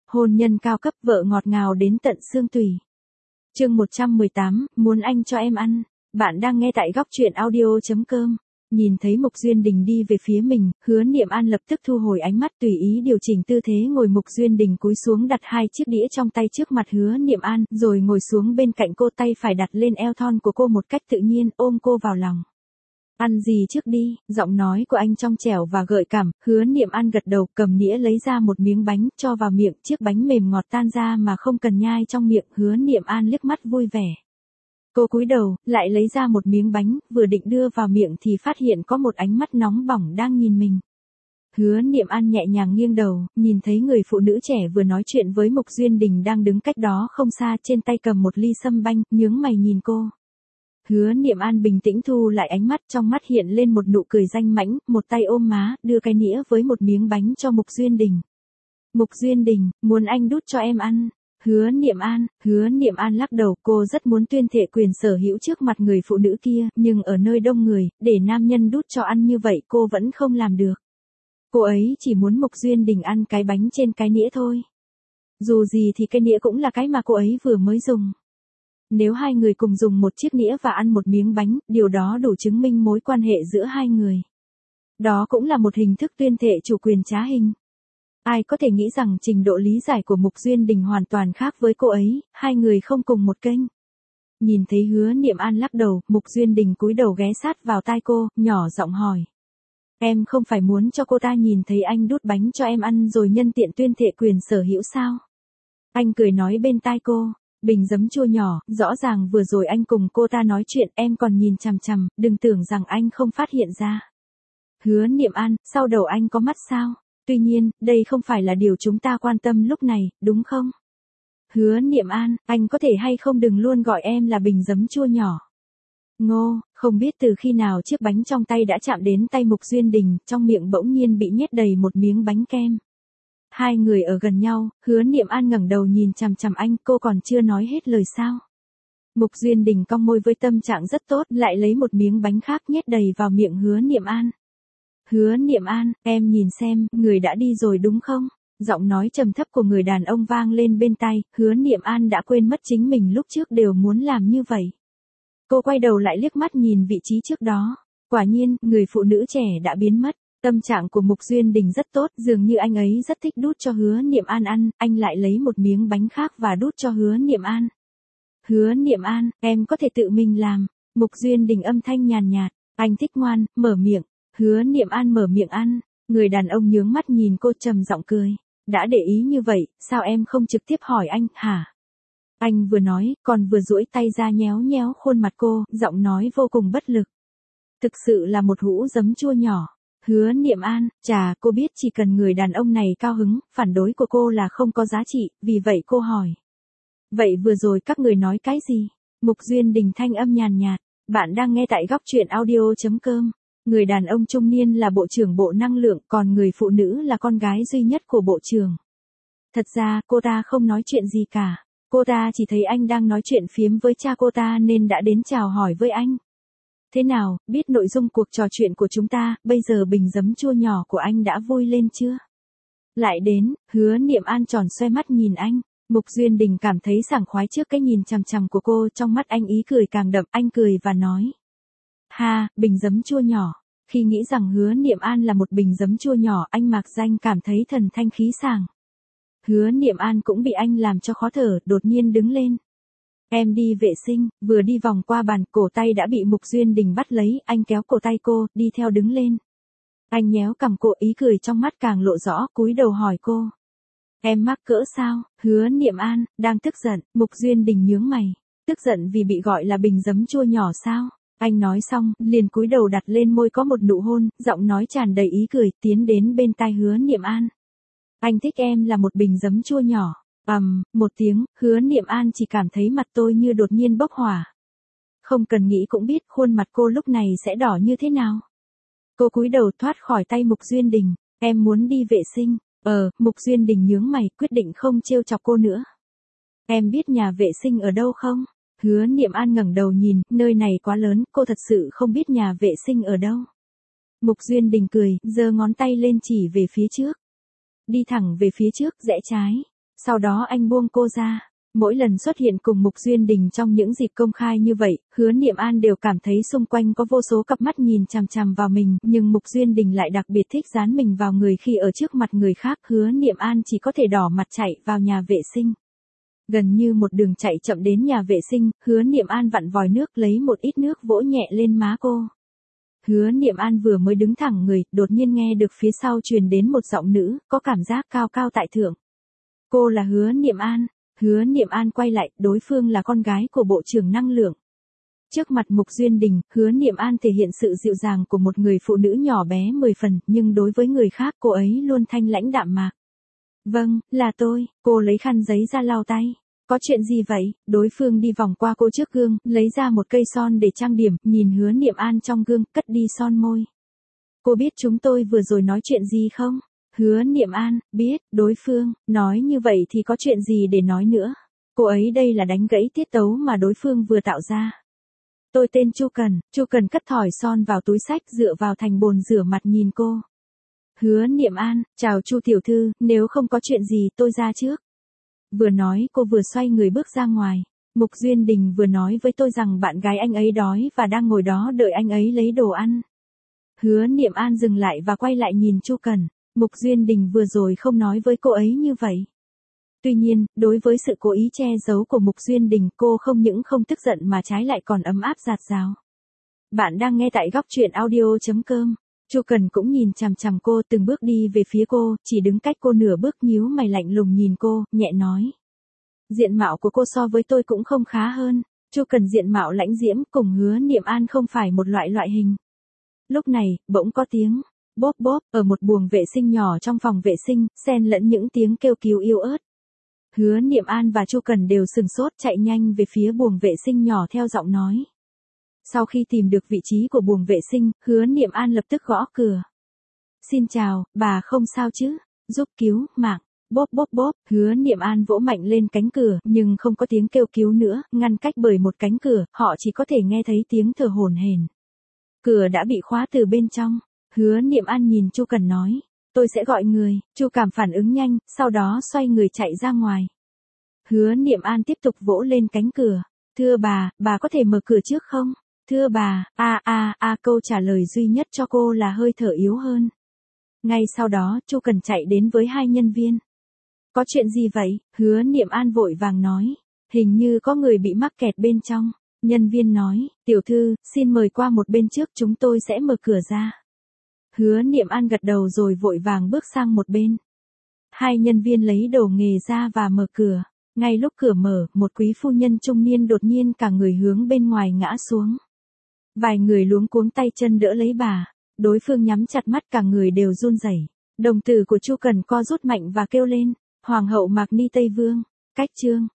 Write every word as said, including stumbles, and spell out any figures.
Hôn nhân cao cấp, vợ ngọt ngào đến tận xương tủy. Chương một trăm mười tám, muốn anh cho em ăn. Bạn đang nghe tại góc truyện audio chấm com. Nhìn thấy Mục Duyên Đình đi về phía mình, Hứa Niệm An lập tức thu hồi ánh mắt, tùy ý điều chỉnh tư thế ngồi. Mục Duyên Đình cúi xuống đặt hai chiếc đĩa trong tay trước mặt Hứa Niệm An, rồi ngồi xuống bên cạnh cô, tay phải đặt lên eo thon của cô một cách tự nhiên, ôm cô vào lòng. Ăn gì trước đi, giọng nói của anh trong trẻo và gợi cảm. Hứa Niệm An gật đầu, cầm nĩa lấy ra một miếng bánh, cho vào miệng. Chiếc bánh mềm ngọt tan ra mà không cần nhai trong miệng. Hứa Niệm An liếc mắt vui vẻ. Cô cúi đầu, lại lấy ra một miếng bánh, vừa định đưa vào miệng thì phát hiện có một ánh mắt nóng bỏng đang nhìn mình. Hứa Niệm An nhẹ nhàng nghiêng đầu, nhìn thấy người phụ nữ trẻ vừa nói chuyện với Mục Duyên Đình đang đứng cách đó không xa, trên tay cầm một ly sâm banh, nhướng mày nhìn cô. Hứa Niệm An bình tĩnh thu lại ánh mắt, trong mắt hiện lên một nụ cười danh mãnh, một tay ôm má, đưa cái nĩa với một miếng bánh cho Mục Duyên Đình. Mục Duyên Đình, muốn anh đút cho em ăn. Hứa Niệm An, Hứa Niệm An lắc đầu, cô rất muốn tuyên thệ quyền sở hữu trước mặt người phụ nữ kia, nhưng ở nơi đông người, để nam nhân đút cho ăn như vậy cô vẫn không làm được. Cô ấy chỉ muốn Mục Duyên Đình ăn cái bánh trên cái nĩa thôi. Dù gì thì cái nĩa cũng là cái mà cô ấy vừa mới dùng. Nếu hai người cùng dùng một chiếc nĩa và ăn một miếng bánh, điều đó đủ chứng minh mối quan hệ giữa hai người. Đó cũng là một hình thức tuyên thệ chủ quyền trá hình. Ai có thể nghĩ rằng trình độ lý giải của Mục Duyên Đình hoàn toàn khác với cô ấy, hai người không cùng một kênh. Nhìn thấy Hứa Niệm An lắc đầu, Mục Duyên Đình cúi đầu ghé sát vào tai cô, nhỏ giọng hỏi. Em không phải muốn cho cô ta nhìn thấy anh đút bánh cho em ăn rồi nhân tiện tuyên thệ quyền sở hữu sao? Anh cười nói bên tai cô. Bình giấm chua nhỏ, rõ ràng vừa rồi anh cùng cô ta nói chuyện, em còn nhìn chằm chằm, đừng tưởng rằng anh không phát hiện ra. Hứa Niệm An, sau đầu anh có mắt sao? Tuy nhiên, đây không phải là điều chúng ta quan tâm lúc này, đúng không? Hứa Niệm An, anh có thể hay không đừng luôn gọi em là bình giấm chua nhỏ. Ngô, không biết từ khi nào chiếc bánh trong tay đã chạm đến tay Mục Duyên Đình, trong miệng bỗng nhiên bị nhét đầy một miếng bánh kem. Hai người ở gần nhau, Hứa Niệm An ngẩng đầu nhìn chằm chằm anh, cô còn chưa nói hết lời sao. Mục Duyên Đình cong môi với tâm trạng rất tốt, lại lấy một miếng bánh khác nhét đầy vào miệng Hứa Niệm An. Hứa Niệm An, em nhìn xem, người đã đi rồi đúng không? Giọng nói trầm thấp của người đàn ông vang lên bên tai, Hứa Niệm An đã quên mất chính mình lúc trước đều muốn làm như vậy. Cô quay đầu lại liếc mắt nhìn vị trí trước đó. Quả nhiên, người phụ nữ trẻ đã biến mất. Tâm trạng của Mục Duyên Đình rất tốt, dường như anh ấy rất thích đút cho Hứa Niệm An ăn, anh lại lấy một miếng bánh khác và đút cho Hứa Niệm An. Hứa Niệm An, em có thể tự mình làm. Mục Duyên Đình âm thanh nhàn nhạt, anh thích ngoan, mở miệng. Hứa Niệm An mở miệng ăn, người đàn ông nhướng mắt nhìn cô trầm giọng cười. Đã để ý như vậy, sao em không trực tiếp hỏi anh, hả? Anh vừa nói, còn vừa duỗi tay ra nhéo nhéo khuôn mặt cô, giọng nói vô cùng bất lực. Thực sự là một hũ giấm chua nhỏ. Hứa Niệm An, chà, cô biết chỉ cần người đàn ông này cao hứng, phản đối của cô là không có giá trị, vì vậy cô hỏi. Vậy vừa rồi các người nói cái gì? Mục Duyên Đình thanh âm nhàn nhạt, bạn đang nghe tại góc truyện audio chấm com. Người đàn ông trung niên là bộ trưởng bộ năng lượng, còn người phụ nữ là con gái duy nhất của bộ trưởng. Thật ra, cô ta không nói chuyện gì cả. Cô ta chỉ thấy anh đang nói chuyện phiếm với cha cô ta nên đã đến chào hỏi với anh. Thế nào, biết nội dung cuộc trò chuyện của chúng ta, bây giờ bình giấm chua nhỏ của anh đã vui lên chưa? Lại đến, Hứa Niệm An tròn xoe mắt nhìn anh. Mục Duyên Đình cảm thấy sảng khoái trước cái nhìn chằm chằm của cô, trong mắt anh ý cười càng đậm, anh cười và nói. Ha, bình giấm chua nhỏ. Khi nghĩ rằng Hứa Niệm An là một bình giấm chua nhỏ, anh mạc danh cảm thấy thần thanh khí sảng. Hứa Niệm An cũng bị anh làm cho khó thở, đột nhiên đứng lên. Em đi vệ sinh, vừa đi vòng qua bàn, cổ tay đã bị Mục Duyên Đình bắt lấy, anh kéo cổ tay cô, đi theo đứng lên. Anh nhéo cằm cô, ý cười trong mắt càng lộ rõ, cúi đầu hỏi cô. Em mắc cỡ sao? Hứa Niệm An, đang tức giận, Mục Duyên Đình nhướng mày. Tức giận vì bị gọi là bình giấm chua nhỏ sao? Anh nói xong, liền cúi đầu đặt lên môi có một nụ hôn, giọng nói tràn đầy ý cười, tiến đến bên tai Hứa Niệm An. Anh thích em là một bình giấm chua nhỏ. Ầm, um, một tiếng, Hứa Niệm An chỉ cảm thấy mặt tôi như đột nhiên bốc hỏa. Không cần nghĩ cũng biết khuôn mặt cô lúc này sẽ đỏ như thế nào. Cô cúi đầu thoát khỏi tay Mục Duyên Đình. Em muốn đi vệ sinh. Ờ, Mục Duyên Đình nhướng mày, quyết định không trêu chọc cô nữa. Em biết nhà vệ sinh ở đâu không? Hứa Niệm An ngẩng đầu nhìn, nơi này quá lớn, cô thật sự không biết nhà vệ sinh ở đâu. Mục Duyên Đình cười, giơ ngón tay lên chỉ về phía trước. Đi thẳng về phía trước, rẽ trái. Sau đó anh buông cô ra. Mỗi lần xuất hiện cùng Mục Duyên Đình trong những dịp công khai như vậy, Hứa Niệm An đều cảm thấy xung quanh có vô số cặp mắt nhìn chằm chằm vào mình, nhưng Mục Duyên Đình lại đặc biệt thích dán mình vào người khi ở trước mặt người khác. Hứa Niệm An chỉ có thể đỏ mặt chạy vào nhà vệ sinh. Gần như một đường chạy chậm đến nhà vệ sinh, Hứa Niệm An vặn vòi nước lấy một ít nước vỗ nhẹ lên má cô. Hứa Niệm An vừa mới đứng thẳng người, đột nhiên nghe được phía sau truyền đến một giọng nữ, có cảm giác cao cao tại thượng. Cô là Hứa Niệm An. Hứa Niệm An quay lại, đối phương là con gái của Bộ trưởng Năng lượng. Trước mặt Mục Duyên Đình, Hứa Niệm An thể hiện sự dịu dàng của một người phụ nữ nhỏ bé mười phần, nhưng đối với người khác cô ấy luôn thanh lãnh đạm mạc. Vâng, là tôi. Cô lấy khăn giấy ra lau tay. Có chuyện gì vậy? Đối phương đi vòng qua cô trước gương, lấy ra một cây son để trang điểm, nhìn Hứa Niệm An trong gương, cất đi son môi. Cô biết chúng tôi vừa rồi nói chuyện gì không? Hứa Niệm An, biết. Đối phương, nói như vậy thì có chuyện gì để nói nữa? Cô ấy đây là đánh gãy tiết tấu mà đối phương vừa tạo ra. Tôi tên Chu Cần. Chu Cần cất thỏi son vào túi xách, dựa vào thành bồn rửa mặt nhìn cô. Hứa Niệm An, chào Chu tiểu thư, nếu không có chuyện gì tôi ra trước. Vừa nói cô vừa xoay người bước ra ngoài. Mục Duyên Đình vừa nói với tôi rằng bạn gái anh ấy đói và đang ngồi đó đợi anh ấy lấy đồ ăn. Hứa Niệm An dừng lại và quay lại nhìn Chu Cần. Mục Duyên Đình vừa rồi không nói với cô ấy như vậy. Tuy nhiên, đối với sự cố ý che giấu của Mục Duyên Đình, cô không những không tức giận mà trái lại còn ấm áp dạt dào. Bạn đang nghe tại góc truyện audio chấm com. Chu Cần cũng nhìn chằm chằm cô, từng bước đi về phía cô, chỉ đứng cách cô nửa bước, nhíu mày lạnh lùng nhìn cô, nhẹ nói. Diện mạo của cô so với tôi cũng không khá hơn. Chu Cần diện mạo lãnh diễm, cùng Hứa Niệm An không phải một loại loại hình. Lúc này, bỗng có tiếng bóp bóp ở một buồng vệ sinh nhỏ trong phòng vệ sinh, xen lẫn những tiếng kêu cứu yếu ớt. Hứa Niệm An và Chu Cần đều sừng sốt, chạy nhanh về phía buồng vệ sinh nhỏ theo giọng nói. Sau khi tìm được vị trí của buồng vệ sinh, Hứa Niệm An lập tức gõ cửa. Xin chào, bà không sao chứ? Giúp cứu mạng. Bóp bóp bóp, Hứa Niệm An vỗ mạnh lên cánh cửa, nhưng không có tiếng kêu cứu nữa, ngăn cách bởi một cánh cửa, họ chỉ có thể nghe thấy tiếng thở hổn hển. Cửa đã bị khóa từ bên trong. Hứa Niệm An nhìn Chu Cần nói, tôi sẽ gọi người. Chu Cảm phản ứng nhanh, sau đó xoay người chạy ra ngoài. Hứa Niệm An tiếp tục vỗ lên cánh cửa. Thưa bà, bà có thể mở cửa trước không? Thưa bà, a a a câu trả lời duy nhất cho cô là hơi thở yếu hơn. Ngay sau đó, Chu Cần chạy đến với hai nhân viên. Có chuyện gì vậy? Hứa Niệm An vội vàng nói. Hình như có người bị mắc kẹt bên trong. Nhân viên nói, tiểu thư, xin mời qua một bên trước, chúng tôi sẽ mở cửa ra. Hứa Niệm An gật đầu rồi vội vàng bước sang một bên. Hai nhân viên lấy đồ nghề ra và mở cửa. Ngay lúc cửa mở, một quý phu nhân trung niên đột nhiên cả người hướng bên ngoài ngã xuống. Vài người luống cuống tay chân đỡ lấy bà. Đối phương nhắm chặt mắt, cả người đều run rẩy. Đồng tử của Chu Cần co rút mạnh và kêu lên, Hoàng hậu Mạc Ni Tây Vương. Cách chương